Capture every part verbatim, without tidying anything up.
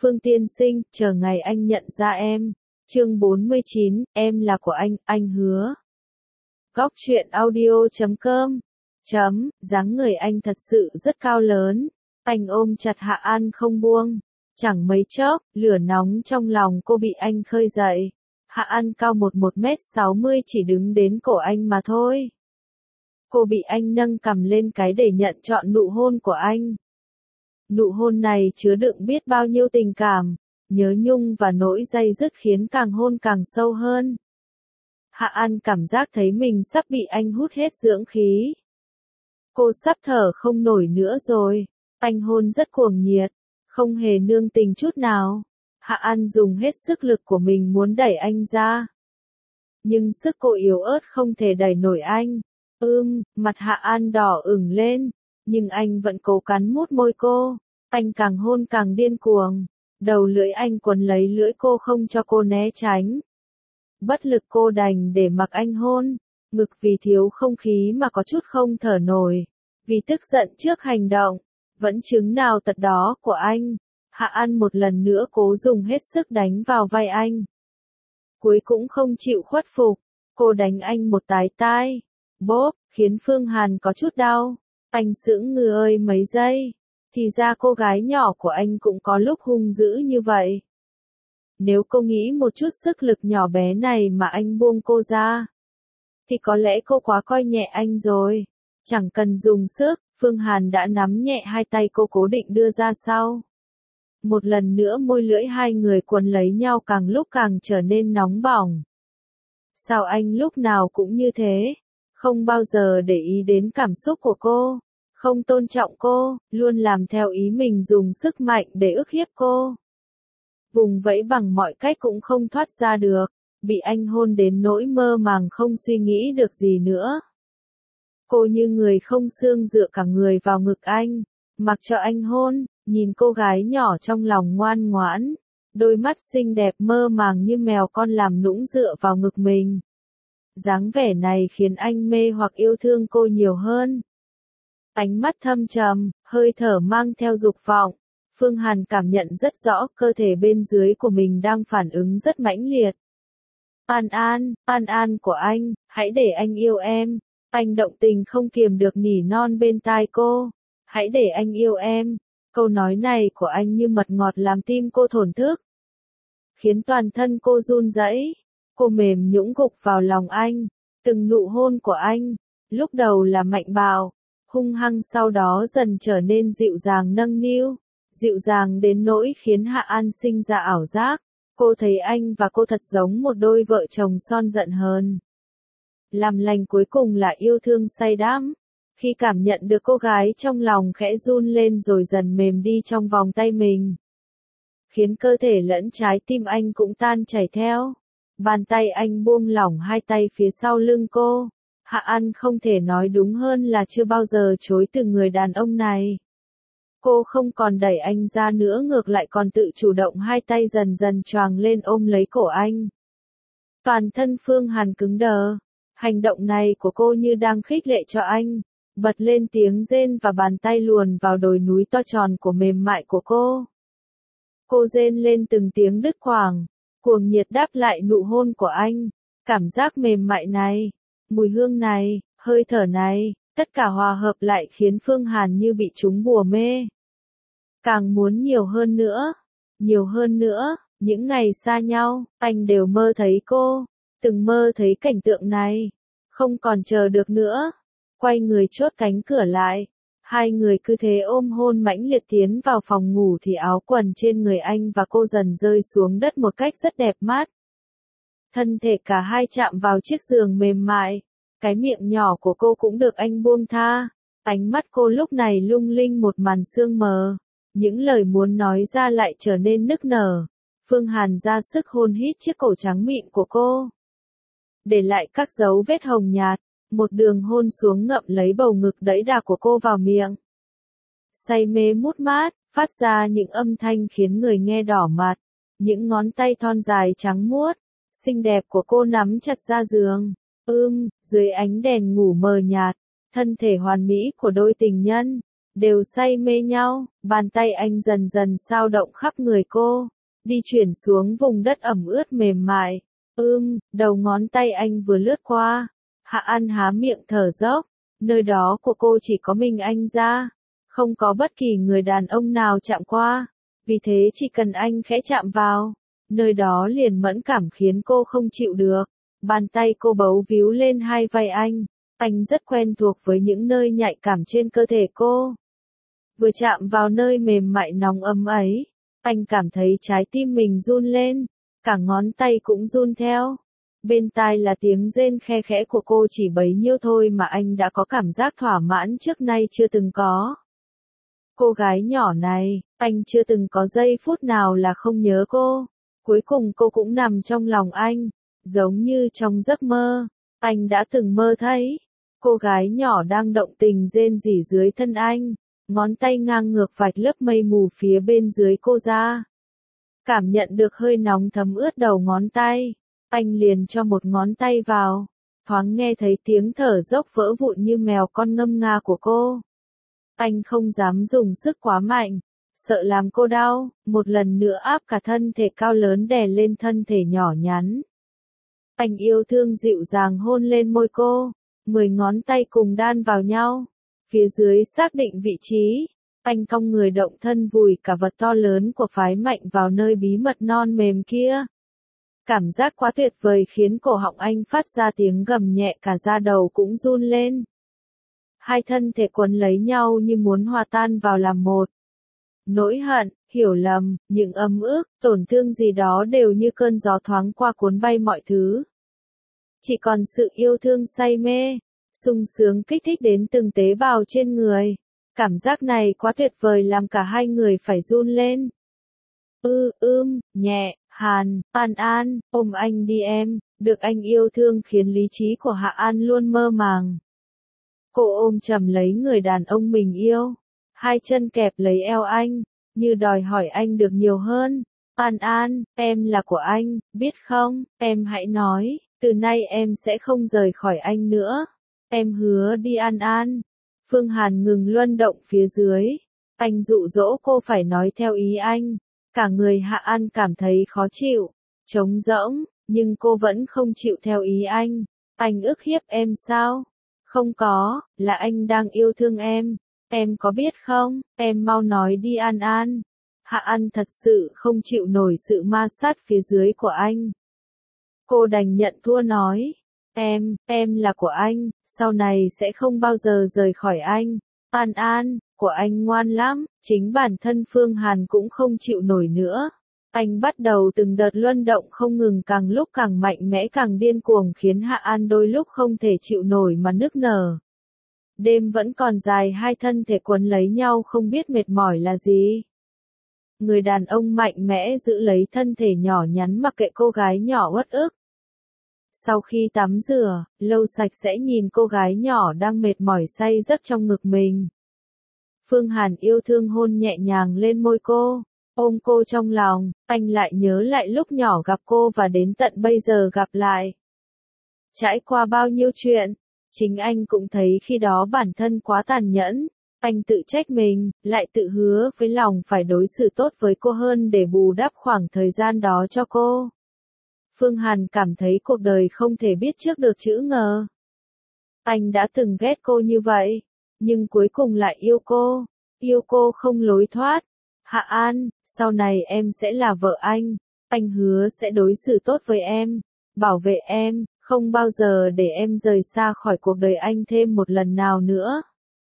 Phương tiên sinh, chờ ngày anh nhận ra em. Chương bốn mươi chín, em là của anh, anh hứa. Góc truyện audio chấm com chấm, dáng người anh thật sự rất cao lớn. Anh ôm chặt Hạ An không buông. Chẳng mấy chốc, lửa nóng trong lòng cô bị anh khơi dậy. Hạ An cao một một mét sáu mươi chỉ đứng đến cổ anh mà thôi. Cô bị anh nâng cằm lên cái để nhận trọn nụ hôn của anh. Nụ hôn này chứa đựng biết bao nhiêu tình cảm, nhớ nhung và nỗi day dứt khiến càng hôn càng sâu hơn. Hạ An cảm giác thấy mình sắp bị anh hút hết dưỡng khí. Cô sắp thở không nổi nữa rồi. Anh hôn rất cuồng nhiệt, không hề nương tình chút nào. Hạ An dùng hết sức lực của mình muốn đẩy anh ra. Nhưng sức cô yếu ớt không thể đẩy nổi anh. Ưm, mặt Hạ An đỏ ửng lên, nhưng anh vẫn cố cắn mút môi cô. Anh càng hôn càng điên cuồng. Đầu lưỡi anh quấn lấy lưỡi cô không cho cô né tránh. Bất lực cô đành để mặc anh hôn. Ngực vì thiếu không khí mà có chút không thở nổi. Vì tức giận trước hành động, vẫn chứng nào tật đó của anh. Hạ An một lần nữa cố dùng hết sức đánh vào vai anh. Cuối cũng không chịu khuất phục. Cô đánh anh một tái tai. Bốp, khiến Phương Hàn có chút đau. Anh sững ngơ ơi mấy giây. Thì ra cô gái nhỏ của anh cũng có lúc hung dữ như vậy. Nếu cô nghĩ một chút sức lực nhỏ bé này mà anh buông cô ra, thì có lẽ cô quá coi nhẹ anh rồi. Chẳng cần dùng sức, Phương Hàn đã nắm nhẹ hai tay cô cố định đưa ra sau. Một lần nữa môi lưỡi hai người quấn lấy nhau càng lúc càng trở nên nóng bỏng. Sao anh lúc nào cũng như thế? Không bao giờ để ý đến cảm xúc của cô. Không tôn trọng cô, luôn làm theo ý mình dùng sức mạnh để ức hiếp cô. Vùng vẫy bằng mọi cách cũng không thoát ra được, bị anh hôn đến nỗi mơ màng không suy nghĩ được gì nữa. Cô như người không xương dựa cả người vào ngực anh, mặc cho anh hôn, nhìn cô gái nhỏ trong lòng ngoan ngoãn, đôi mắt xinh đẹp mơ màng như mèo con làm nũng dựa vào ngực mình. Dáng vẻ này khiến anh mê hoặc yêu thương cô nhiều hơn. Ánh mắt thâm trầm, hơi thở mang theo dục vọng. Phương Hàn cảm nhận rất rõ cơ thể bên dưới của mình đang phản ứng rất mãnh liệt. An An, An An của anh, hãy để anh yêu em. Anh động tình không kiềm được nỉ non bên tai cô. Hãy để anh yêu em. Câu nói này của anh như mật ngọt làm tim cô thổn thức. Khiến toàn thân cô run rẩy. Cô mềm nhũn gục vào lòng anh. Từng nụ hôn của anh, lúc đầu là mạnh bạo, hung hăng sau đó dần trở nên dịu dàng nâng niu. Dịu dàng đến nỗi khiến Hạ An sinh ra ảo giác. Cô thấy anh và cô thật giống một đôi vợ chồng son giận hờn. Làm lành cuối cùng là yêu thương say đắm. Khi cảm nhận được cô gái trong lòng khẽ run lên rồi dần mềm đi trong vòng tay mình. Khiến cơ thể lẫn trái tim anh cũng tan chảy theo. Bàn tay anh buông lỏng hai tay phía sau lưng cô. Hạ An không thể nói đúng hơn là chưa bao giờ chối từ người đàn ông này. Cô không còn đẩy anh ra nữa, ngược lại còn tự chủ động hai tay dần dần choàng lên ôm lấy cổ anh. Toàn thân Phương Hàn cứng đờ. Hành động này của cô như đang khích lệ cho anh. Bật lên tiếng rên và bàn tay luồn vào đồi núi to tròn của mềm mại của cô. Cô rên lên từng tiếng đứt quãng, cuồng nhiệt đáp lại nụ hôn của anh. Cảm giác mềm mại này, mùi hương này, hơi thở này, tất cả hòa hợp lại khiến Phương Hàn như bị trúng bùa mê. Càng muốn nhiều hơn nữa, nhiều hơn nữa, những ngày xa nhau, anh đều mơ thấy cô, từng mơ thấy cảnh tượng này, không còn chờ được nữa. Quay người chốt cánh cửa lại, hai người cứ thế ôm hôn mãnh liệt tiến vào phòng ngủ thì áo quần trên người anh và cô dần rơi xuống đất một cách rất đẹp mắt. Thân thể cả hai chạm vào chiếc giường mềm mại, cái miệng nhỏ của cô cũng được anh buông tha, ánh mắt cô lúc này lung linh một màn sương mờ. Những lời muốn nói ra lại trở nên nức nở. Phương Hàn ra sức hôn hít chiếc cổ trắng mịn của cô. Để lại các dấu vết hồng nhạt, một đường hôn xuống ngậm lấy bầu ngực đẫy đà của cô vào miệng. Say mê mút mát, phát ra những âm thanh khiến người nghe đỏ mặt. Những ngón tay thon dài trắng muốt, xinh đẹp của cô nắm chặt ra giường. Ưm, dưới ánh đèn ngủ mờ nhạt, thân thể hoàn mỹ của đôi tình nhân. đều say mê nhau, bàn tay anh dần dần dao động khắp người cô, đi chuyển xuống vùng đất ẩm ướt mềm mại. Ưm, đầu ngón tay anh vừa lướt qua, Hạ An há miệng thở dốc, nơi đó của cô chỉ có mình anh ra, không có bất kỳ người đàn ông nào chạm qua, vì thế chỉ cần anh khẽ chạm vào, nơi đó liền mẫn cảm khiến cô không chịu được. Bàn tay cô bấu víu lên hai vai anh, anh rất quen thuộc với những nơi nhạy cảm trên cơ thể cô. Vừa chạm vào nơi mềm mại nóng ấm ấy, anh cảm thấy trái tim mình run lên, cả ngón tay cũng run theo. Bên tai là tiếng rên khe khẽ của cô, chỉ bấy nhiêu thôi mà anh đã có cảm giác thỏa mãn trước nay chưa từng có. Cô gái nhỏ này, anh chưa từng có giây phút nào là không nhớ cô. Cuối cùng cô cũng nằm trong lòng anh, giống như trong giấc mơ, anh đã từng mơ thấy. Cô gái nhỏ đang động tình rên rỉ dưới thân anh, ngón tay ngang ngược vạch lớp mây mù phía bên dưới cô ra. Cảm nhận được hơi nóng thấm ướt đầu ngón tay, anh liền cho một ngón tay vào, thoáng nghe thấy tiếng thở dốc vỡ vụn như mèo con ngâm nga của cô. Anh không dám dùng sức quá mạnh, sợ làm cô đau, một lần nữa áp cả thân thể cao lớn đè lên thân thể nhỏ nhắn. Anh yêu thương dịu dàng hôn lên môi cô, mười ngón tay cùng đan vào nhau, phía dưới xác định vị trí, anh cong người động thân vùi cả vật to lớn của phái mạnh vào nơi bí mật non mềm kia. Cảm giác quá tuyệt vời khiến cổ họng anh phát ra tiếng gầm nhẹ, cả da đầu cũng run lên. Hai thân thể quấn lấy nhau như muốn hòa tan vào làm một. Nỗi hận, hiểu lầm, những ấm ức, tổn thương gì đó đều như cơn gió thoáng qua cuốn bay mọi thứ. Chỉ còn sự yêu thương say mê, sung sướng kích thích đến từng tế bào trên người. Cảm giác này quá tuyệt vời làm cả hai người phải run lên. Ư, ưm, nhẹ, Hàn, An An, ôm anh đi em, được anh yêu thương khiến lý trí của Hạ An luôn mơ màng. Cô ôm chầm lấy người đàn ông mình yêu, hai chân kẹp lấy eo anh, như đòi hỏi anh được nhiều hơn. An An, em là của anh, biết không, em hãy nói, từ nay em sẽ không rời khỏi anh nữa. Em hứa đi An An. Phương Hàn ngừng luân động phía dưới, anh dụ dỗ cô phải nói theo ý anh. Cả người Hạ An cảm thấy khó chịu, trống rỗng, nhưng cô vẫn không chịu theo ý anh. Anh ức hiếp em sao? Không có, là anh đang yêu thương em. Em có biết không, em mau nói đi An An. Hạ An thật sự không chịu nổi sự ma sát phía dưới của anh. Cô đành nhận thua nói, em, em là của anh, sau này sẽ không bao giờ rời khỏi anh. An An, của anh ngoan lắm, chính bản thân Phương Hàn cũng không chịu nổi nữa. Anh bắt đầu từng đợt luân động không ngừng, càng lúc càng mạnh mẽ, càng điên cuồng, khiến Hạ An đôi lúc không thể chịu nổi mà nức nở. Đêm vẫn còn dài, hai thân thể quấn lấy nhau không biết mệt mỏi là gì. Người đàn ông mạnh mẽ giữ lấy thân thể nhỏ nhắn mặc kệ cô gái nhỏ uất ức. Sau khi tắm rửa, lau sạch sẽ nhìn cô gái nhỏ đang mệt mỏi say giấc trong ngực mình. Phương Hàn yêu thương hôn nhẹ nhàng lên môi cô, ôm cô trong lòng, anh lại nhớ lại lúc nhỏ gặp cô và đến tận bây giờ gặp lại. Trải qua bao nhiêu chuyện, chính anh cũng thấy khi đó bản thân quá tàn nhẫn, anh tự trách mình, lại tự hứa với lòng phải đối xử tốt với cô hơn để bù đắp khoảng thời gian đó cho cô. Phương Hàn cảm thấy cuộc đời không thể biết trước được chữ ngờ. Anh đã từng ghét cô như vậy, nhưng cuối cùng lại yêu cô, yêu cô không lối thoát. Hạ An, sau này em sẽ là vợ anh, anh hứa sẽ đối xử tốt với em, bảo vệ em, không bao giờ để em rời xa khỏi cuộc đời anh thêm một lần nào nữa.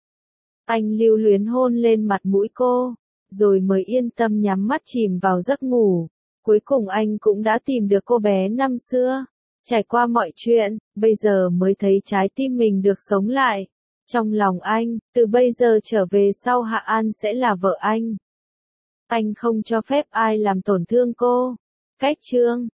Anh lưu luyến hôn lên mặt mũi cô, rồi mới yên tâm nhắm mắt chìm vào giấc ngủ. Cuối cùng anh cũng đã tìm được cô bé năm xưa. Trải qua mọi chuyện, bây giờ mới thấy trái tim mình được sống lại. Trong lòng anh, từ bây giờ trở về sau Hạ An sẽ là vợ anh. Anh không cho phép ai làm tổn thương cô. Cách chương